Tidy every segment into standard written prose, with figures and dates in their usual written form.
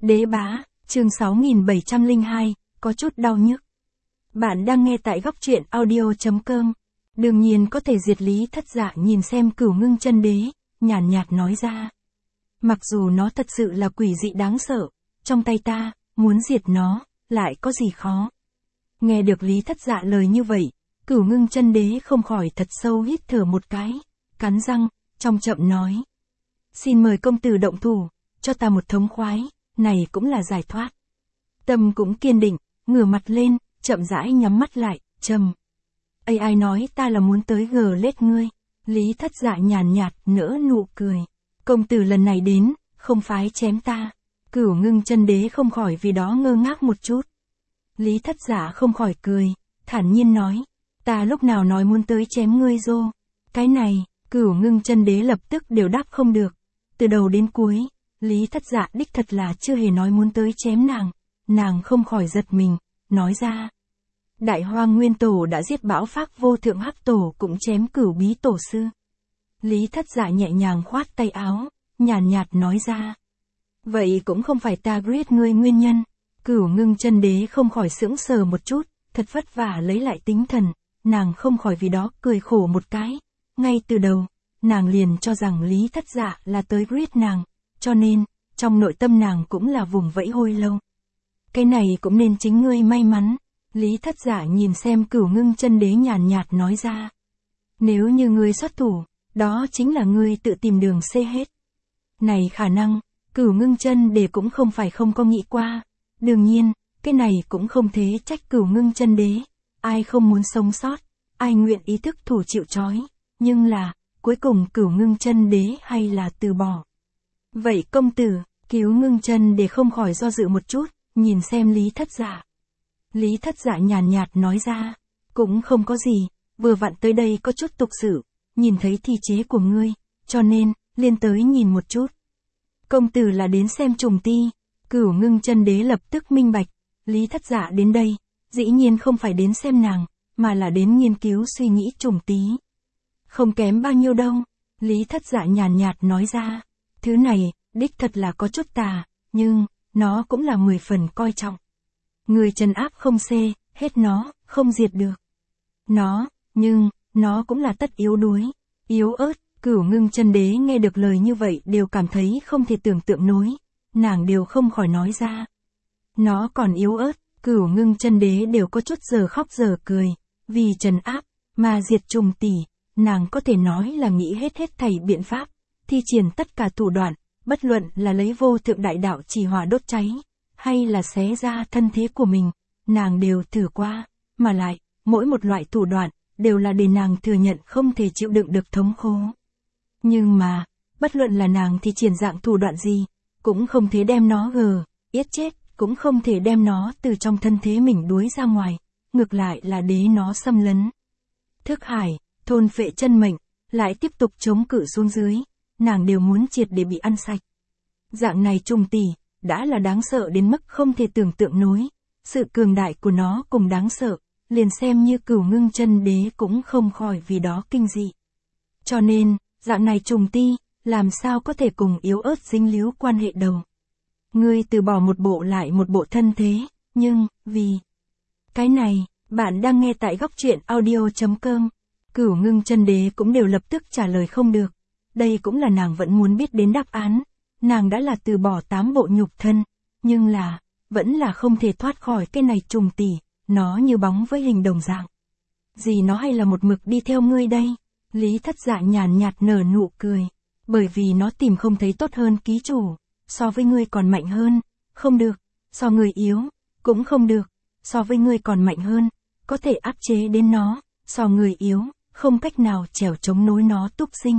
Đế bá, chương 6702, có chút đau nhức. Bạn đang nghe tại góc truyện audio.com. Đương nhiên có thể diệt Lý Thất Dạ nhìn xem Cửu Ngưng Chân Đế, nhàn nhạt nói ra. Mặc dù nó thật sự là quỷ dị đáng sợ, trong tay ta, muốn diệt nó, lại có gì khó. Nghe được Lý Thất Dạ lời như vậy, Cửu Ngưng Chân Đế không khỏi thật sâu hít thở một cái, cắn răng, trong chậm nói. Xin mời công tử động thủ, cho ta một thống khoái, này cũng là giải thoát. Tâm cũng kiên định, ngửa mặt lên, chậm rãi nhắm mắt lại, trầm. Ai nói ta là muốn tới gờ lết ngươi. Lý Thất Dạ nhàn nhạt nở nụ cười. Công tử lần này đến, không phái chém ta. Cửu Ngưng Chân Đế không khỏi vì đó ngơ ngác một chút. Lý Thất Dạ không khỏi cười, thản nhiên nói. Ta lúc nào nói muốn tới chém ngươi rô. Cái này, Cửu Ngưng Chân Đế lập tức đều đáp không được. Từ đầu đến cuối, Lý Thất Dạ đích thật là chưa hề nói muốn tới chém nàng. Nàng không khỏi giật mình, nói ra. Đại Hoang Nguyên Tổ đã giết Bão Phác Vô Thượng Hắc Tổ cũng chém Cửu Bí Tổ sư. Lý Thất Dạ nhẹ nhàng khoát tay áo, nhàn nhạt nói ra. Vậy cũng không phải ta giết ngươi nguyên nhân. Cửu Ngưng Chân Đế không khỏi sững sờ một chút, thật vất vả lấy lại tinh thần, nàng không khỏi vì đó cười khổ một cái. Ngay từ đầu, nàng liền cho rằng Lý Thất Dạ là tới giết nàng, cho nên, trong nội tâm nàng cũng là vùng vẫy hồi lâu. Cái này cũng nên chính ngươi may mắn. Lý Thất Dạ nhìn xem Cửu Ngưng Chân Đế nhàn nhạt nói ra. Nếu như ngươi xuất thủ, đó chính là ngươi tự tìm đường xê hết. Này khả năng, Cửu Ngưng Chân Đế cũng không phải không có nghĩ qua. Đương nhiên, cái này cũng không thế trách Cửu Ngưng Chân Đế. Ai không muốn sống sót, ai nguyện ý thức thủ chịu trói. Nhưng là, cuối cùng Cửu Ngưng Chân Đế hay là từ bỏ. Vậy công tử, Cửu Ngưng Chân Đế không khỏi do dự một chút, nhìn xem Lý Thất Dạ. Lý Thất Dạ nhàn nhạt nói ra, cũng không có gì, vừa vặn tới đây có chút tục sự, nhìn thấy thi chế của ngươi, cho nên, liên tới nhìn một chút. Công tử là đến xem trùng ti. Cửu Ngưng Chân Đế lập tức minh bạch, Lý Thất Dạ đến đây, dĩ nhiên không phải đến xem nàng, mà là đến nghiên cứu suy nghĩ trùng tí. Không kém bao nhiêu đâu, Lý Thất Dạ nhàn nhạt nói ra, thứ này, đích thật là có chút tà, nhưng, nó cũng là 10 phần coi trọng. Người trấn áp không xê, hết nó, không diệt được. Nhưng, nó cũng là tất yếu đuối, yếu ớt. Cửu Ngưng Chân Đế nghe được lời như vậy đều cảm thấy không thể tưởng tượng nổi, nàng đều không khỏi nói ra. Nó còn yếu ớt, Cửu Ngưng Chân Đế đều có chút giờ khóc giờ cười, vì trấn áp, mà diệt trùng tỷ, nàng có thể nói là nghĩ hết thảy biện pháp, thi triển tất cả thủ đoạn, bất luận là lấy vô thượng đại đạo chỉ hỏa đốt cháy, hay là xé ra thân thế của mình, nàng đều thử qua, mà lại, mỗi một loại thủ đoạn, đều là để nàng thừa nhận không thể chịu đựng được thống khổ. Nhưng mà, bất luận là nàng thì triển dạng thủ đoạn gì, cũng không thể đem nó yết chết, cũng không thể đem nó từ trong thân thế mình đuối ra ngoài, ngược lại là đế nó xâm lấn. Thức hải, thôn phệ chân mệnh, lại tiếp tục chống cự xuống dưới, nàng đều muốn triệt để bị ăn sạch. Dạng này trùng tỷ, đã là đáng sợ đến mức không thể tưởng tượng nổi, sự cường đại của nó cùng đáng sợ, liền xem như Cửu Ngưng Chân Đế cũng không khỏi vì đó kinh dị. Cho nên, dạng này trùng ti, làm sao có thể cùng yếu ớt dính líu quan hệ đầu. Ngươi từ bỏ một bộ lại một bộ thân thế, nhưng, vì cái này, bạn đang nghe tại góc truyện audio.com. Cửu Ngưng Chân Đế cũng đều lập tức trả lời không được. Đây cũng là nàng vẫn muốn biết đến đáp án. Nàng đã là từ bỏ 8 bộ nhục thân, nhưng là, vẫn là không thể thoát khỏi cái này trùng tỷ, nó như bóng với hình đồng dạng. Gì nó hay là một mực đi theo ngươi đây? Lý Thất Dạ nhàn nhạt nở nụ cười, bởi vì nó tìm không thấy tốt hơn ký chủ, so với ngươi còn mạnh hơn, không được, so người yếu, cũng không được, so với ngươi còn mạnh hơn, có thể áp chế đến nó, so người yếu, không cách nào trèo chống nối nó túc sinh.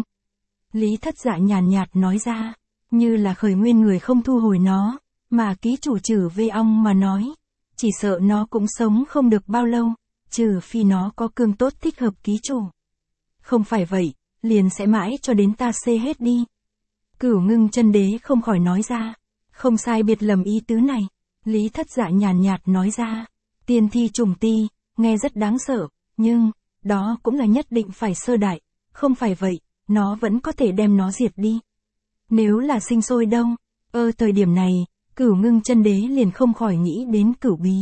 Lý Thất Dạ nhàn nhạt nói ra, như là khởi nguyên người không thu hồi nó, mà ký chủ trừ vê ong mà nói, chỉ sợ nó cũng sống không được bao lâu, trừ phi nó có cương tốt thích hợp ký chủ. Không phải vậy, liền sẽ mãi cho đến ta xê hết đi. Cửu Ngưng Chân Đế không khỏi nói ra, không sai biệt lầm ý tứ này. Lý Thất Dạ nhàn nhạt nói ra, tiên thi trùng ti, nghe rất đáng sợ, nhưng, đó cũng là nhất định phải sơ đại, không phải vậy, nó vẫn có thể đem nó diệt đi. Nếu là sinh sôi đâu, thời điểm này, Cửu Ngưng Chân Đế liền không khỏi nghĩ đến Cửu Bí.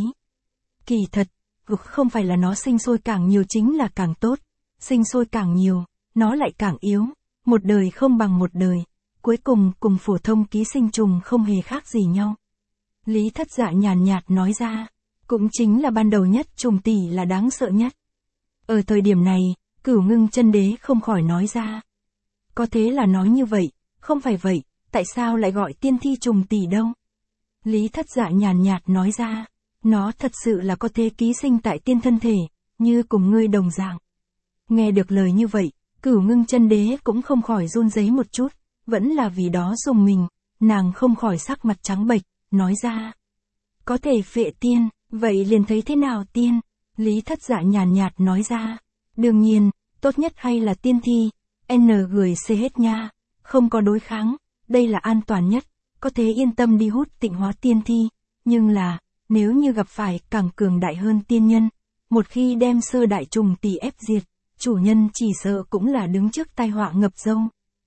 Kỳ thật, không phải là nó sinh sôi càng nhiều chính là càng tốt, sinh sôi càng nhiều, nó lại càng yếu, một đời không bằng một đời, cuối cùng cùng phổ thông ký sinh trùng không hề khác gì nhau. Lý Thất Dạ nhàn nhạt nói ra, cũng chính là ban đầu nhất trùng tỷ là đáng sợ nhất. Ở thời điểm này, Cửu Ngưng Chân Đế không khỏi nói ra. Có thế là nói như vậy, không phải vậy, tại sao lại gọi tiên thi trùng tỷ đâu? Lý Thất Dạ nhàn nhạt nói ra, nó thật sự là có thế ký sinh tại tiên thân thể, như cùng ngươi đồng dạng. Nghe được lời như vậy, Cửu Ngưng Chân Đế cũng không khỏi run rẩy một chút, vẫn là vì đó dùng mình, nàng không khỏi sắc mặt trắng bệch, nói ra. Có thể phệ tiên, vậy liền thấy thế nào tiên? Lý Thất Dạ nhàn nhạt nói ra. Đương nhiên, tốt nhất hay là tiên thi, người C hết nha, không có đối kháng, đây là an toàn nhất, có thể yên tâm đi hút tịnh hóa tiên thi, nhưng là, nếu như gặp phải càng cường đại hơn tiên nhân, một khi đem sơ đại trùng tỷ ép diệt, chủ nhân chỉ sợ cũng là đứng trước tai họa ngập dâu.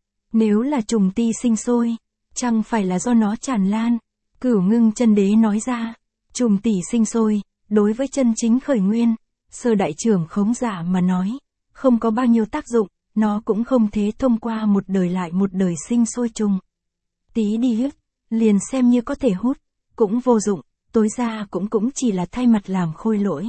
Nếu là trùng ti sinh sôi, chẳng phải là do nó tràn lan? Cửu Ngưng Chân Đế nói ra, trùng tỷ sinh sôi, đối với chân chính khởi nguyên, sơ đại trưởng khống giả mà nói, không có bao nhiêu tác dụng, nó cũng không thể thông qua một đời lại một đời sinh sôi trùng. Tí đi huyết, liền xem như có thể hút, cũng vô dụng, tối ra cũng chỉ là thay mặt làm khôi lỗi.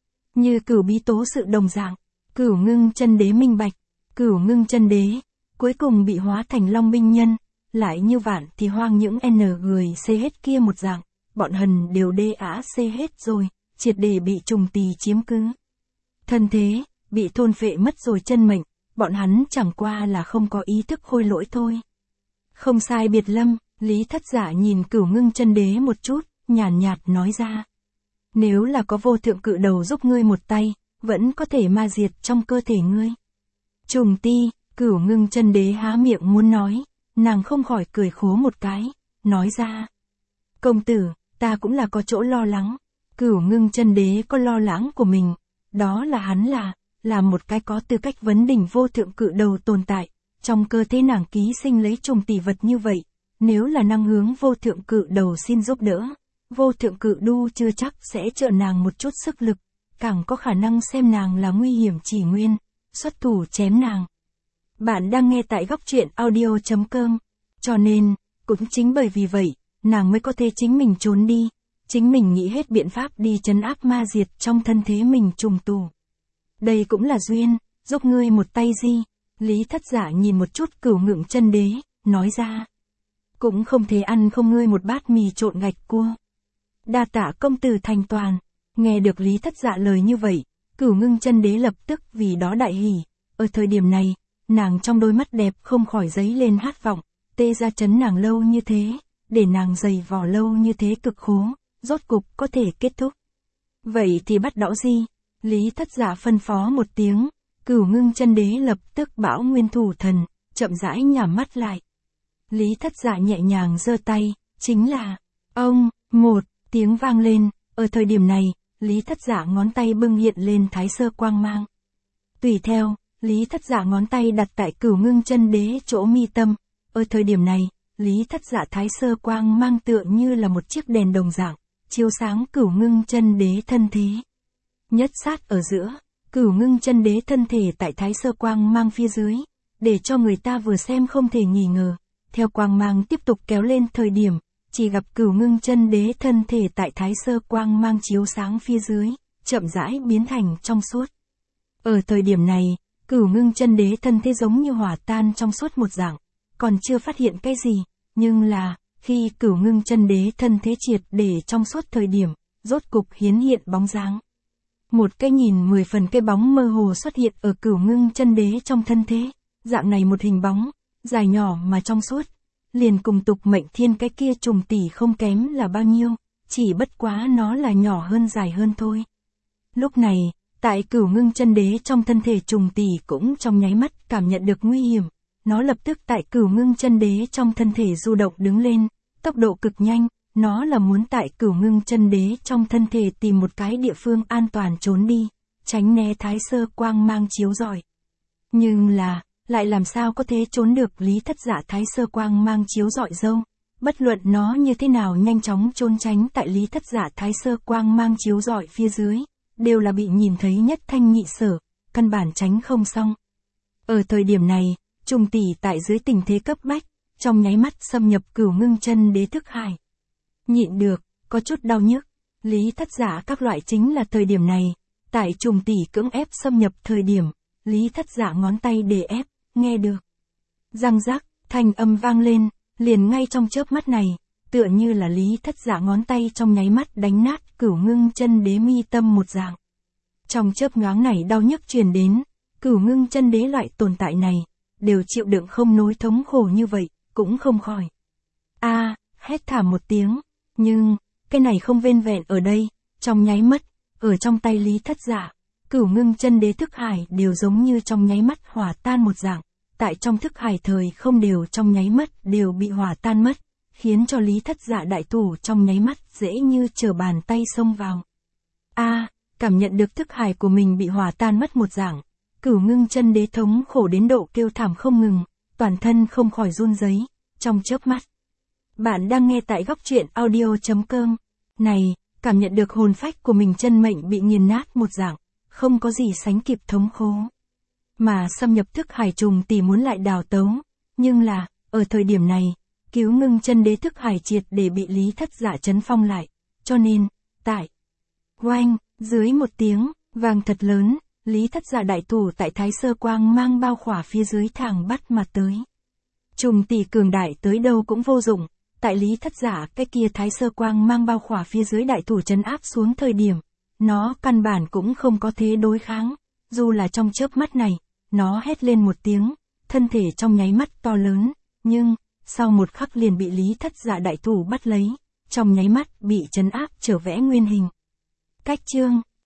Như Cửu Bí tố sự đồng dạng, Cửu Ngưng Chân Đế minh bạch, Cửu Ngưng Chân Đế, cuối cùng bị hóa thành Long Binh Nhân, lại như vạn thì hoang những người C hết kia một dạng, bọn hần đều C hết rồi, triệt để bị trùng tỳ chiếm cứ. Thân thế, bị thôn phệ mất rồi chân mệnh, bọn hắn chẳng qua là không có ý thức khôi lỗi thôi. Không sai biệt lâm, Lý Thất Dạ nhìn Cửu Ngưng Chân Đế một chút, nhàn nhạt nói ra. Nếu là có vô thượng cự đầu giúp ngươi một tay, vẫn có thể ma diệt trong cơ thể ngươi. Trùng ti, Cửu Ngưng Chân Đế há miệng muốn nói, nàng không khỏi cười khố một cái, nói ra. Công tử, ta cũng là có chỗ lo lắng. Cửu Ngưng Chân Đế có lo lắng của mình, đó là hắn là một cái có tư cách vấn đỉnh vô thượng cự đầu tồn tại, trong cơ thể nàng ký sinh lấy trùng tỷ vật như vậy, nếu là năng hướng vô thượng cự đầu xin giúp đỡ, vô thượng cự đu chưa chắc sẽ trợ nàng một chút sức lực, càng có khả năng xem nàng là nguy hiểm chỉ nguyên, xuất thủ chém nàng. Bạn đang nghe tại góc truyện audio.com, cho nên, cũng chính bởi vì vậy, nàng mới có thể chính mình trốn đi, chính mình nghĩ hết biện pháp đi trấn áp ma diệt trong thân thế mình trùng tù. Đây cũng là duyên, giúp ngươi một tay gì? Lý Thất Dạ nhìn một chút Cửu Ngưng Chân Đế, nói ra. Cũng không thể ăn không ngươi một bát mì trộn gạch cua. Đa tạ công tử thành toàn. Nghe được Lý Thất Dạ lời như vậy, Cửu Ngưng Chân Đế lập tức vì đó đại hỉ. Ở thời điểm này, nàng trong đôi mắt đẹp không khỏi dấy lên khát vọng, tê ra chấn nàng lâu như thế, để nàng dày vò lâu như thế cực khổ, rốt cục có thể kết thúc. Vậy thì bắt đõ gì? Lý Thất Dạ phân phó một tiếng, Cửu Ngưng Chân Đế lập tức bảo nguyên thủ thần, chậm rãi nhắm mắt lại. Lý Thất Dạ nhẹ nhàng giơ tay, chính là, ông, một tiếng vang lên, ở thời điểm này, Lý Thất Dạ ngón tay bưng hiện lên thái sơ quang mang. Tùy theo, Lý Thất Dạ ngón tay đặt tại Cửu Ngưng Chân Đế chỗ mi tâm, ở thời điểm này, Lý Thất Dạ thái sơ quang mang tựa như là một chiếc đèn đồng dạng, chiếu sáng Cửu Ngưng Chân Đế thân thế. Nhất sát ở giữa, Cửu Ngưng Chân Đế thân thể tại thái sơ quang mang phía dưới, để cho người ta vừa xem không thể nghi ngờ. Theo quang mang tiếp tục kéo lên thời điểm, chỉ gặp Cửu Ngưng Chân Đế thân thể tại thái sơ quang mang chiếu sáng phía dưới, chậm rãi biến thành trong suốt. Ở thời điểm này, Cửu Ngưng Chân Đế thân thế giống như hỏa tan trong suốt một dạng, còn chưa phát hiện cái gì, nhưng là, khi Cửu Ngưng Chân Đế thân thế triệt để trong suốt thời điểm, rốt cục hiến hiện bóng dáng. Một cái nhìn 10 phần cái bóng mơ hồ xuất hiện ở Cửu Ngưng Chân Đế trong thân thế, dạng này một hình bóng, dài nhỏ mà trong suốt, liền cùng tục mệnh thiên cái kia trùng tỷ không kém là bao nhiêu, chỉ bất quá nó là nhỏ hơn dài hơn thôi. Lúc này, tại Cửu Ngưng Chân Đế trong thân thể trùng tỷ cũng trong nháy mắt cảm nhận được nguy hiểm, nó lập tức tại Cửu Ngưng Chân Đế trong thân thể du động đứng lên, tốc độ cực nhanh, nó là muốn tại Cửu Ngưng Chân Đế trong thân thể tìm một cái địa phương an toàn trốn đi, tránh né thái sơ quang mang chiếu rọi. Nhưng là, lại làm sao có thể trốn được Lý Thất Dạ thái sơ quang mang chiếu rọi dâu, bất luận nó như thế nào nhanh chóng trốn tránh tại Lý Thất Dạ thái sơ quang mang chiếu rọi phía dưới, đều là bị nhìn thấy nhất thanh nhị sở, căn bản tránh không xong. Ở thời điểm này, trùng tỷ tại dưới tình thế cấp bách, trong nháy mắt xâm nhập Cửu Ngưng Chân Đế thức hải. Nhịn được, có chút đau nhức, Lý Thất Dạ các loại chính là thời điểm này, tại trùng tỷ cưỡng ép xâm nhập thời điểm, Lý Thất Dạ ngón tay để ép, nghe được. Răng rắc, thanh âm vang lên, liền ngay trong chớp mắt này, tựa như là Lý Thất Dạ ngón tay trong nháy mắt đánh nát Cửu Ngưng Chân Đế mi tâm một dạng. Trong chớp nhoáng này đau nhức truyền đến, Cửu Ngưng Chân Đế loại tồn tại này, đều chịu đựng không nổi thống khổ như vậy, cũng không khỏi. Hét thảm một tiếng, nhưng, cái này không vên vẹn ở đây, trong nháy mắt, ở trong tay Lý Thất Dạ, Cửu Ngưng Chân Đế thức hải đều giống như trong nháy mắt hòa tan một dạng, tại trong thức hải thời không đều trong nháy mắt đều bị hòa tan mất, khiến cho Lý Thất Dạ đại thủ trong nháy mắt dễ như trở bàn tay xông vào. Cảm nhận được thức hải của mình bị hòa tan mất một dạng, Cửu Ngưng Chân Đế thống khổ đến độ kêu thảm không ngừng, toàn thân không khỏi run rẩy, trong chớp mắt. Bạn đang nghe tại Góc Truyện Audio.com. Này, cảm nhận được hồn phách của mình chân mệnh bị nghiền nát một dạng, không có gì sánh kịp thống khổ. Mà xâm nhập thức hải trùng tỷ muốn lại đào tấu, nhưng là, ở thời điểm này, Cửu Ngưng Chân Đế thức hải triệt để bị Lý Thất Dạ trấn phong lại, cho nên, tại oanh, dưới một tiếng vang thật lớn, Lý Thất Dạ đại thủ tại thái sơ quang mang bao khỏa phía dưới thẳng bắt mà tới. Trùng tỷ cường đại tới đâu cũng vô dụng, tại Lý Thất Dạ cái kia thái sơ quang mang bao khỏa phía dưới đại thủ trấn áp xuống thời điểm, nó căn bản cũng không có thế đối kháng, dù là trong chớp mắt này, nó hét lên một tiếng, thân thể trong nháy mắt to lớn, nhưng, sau một khắc liền bị Lý Thất Dạ đại thủ bắt lấy, trong nháy mắt bị trấn áp trở vẽ nguyên hình. Cách chương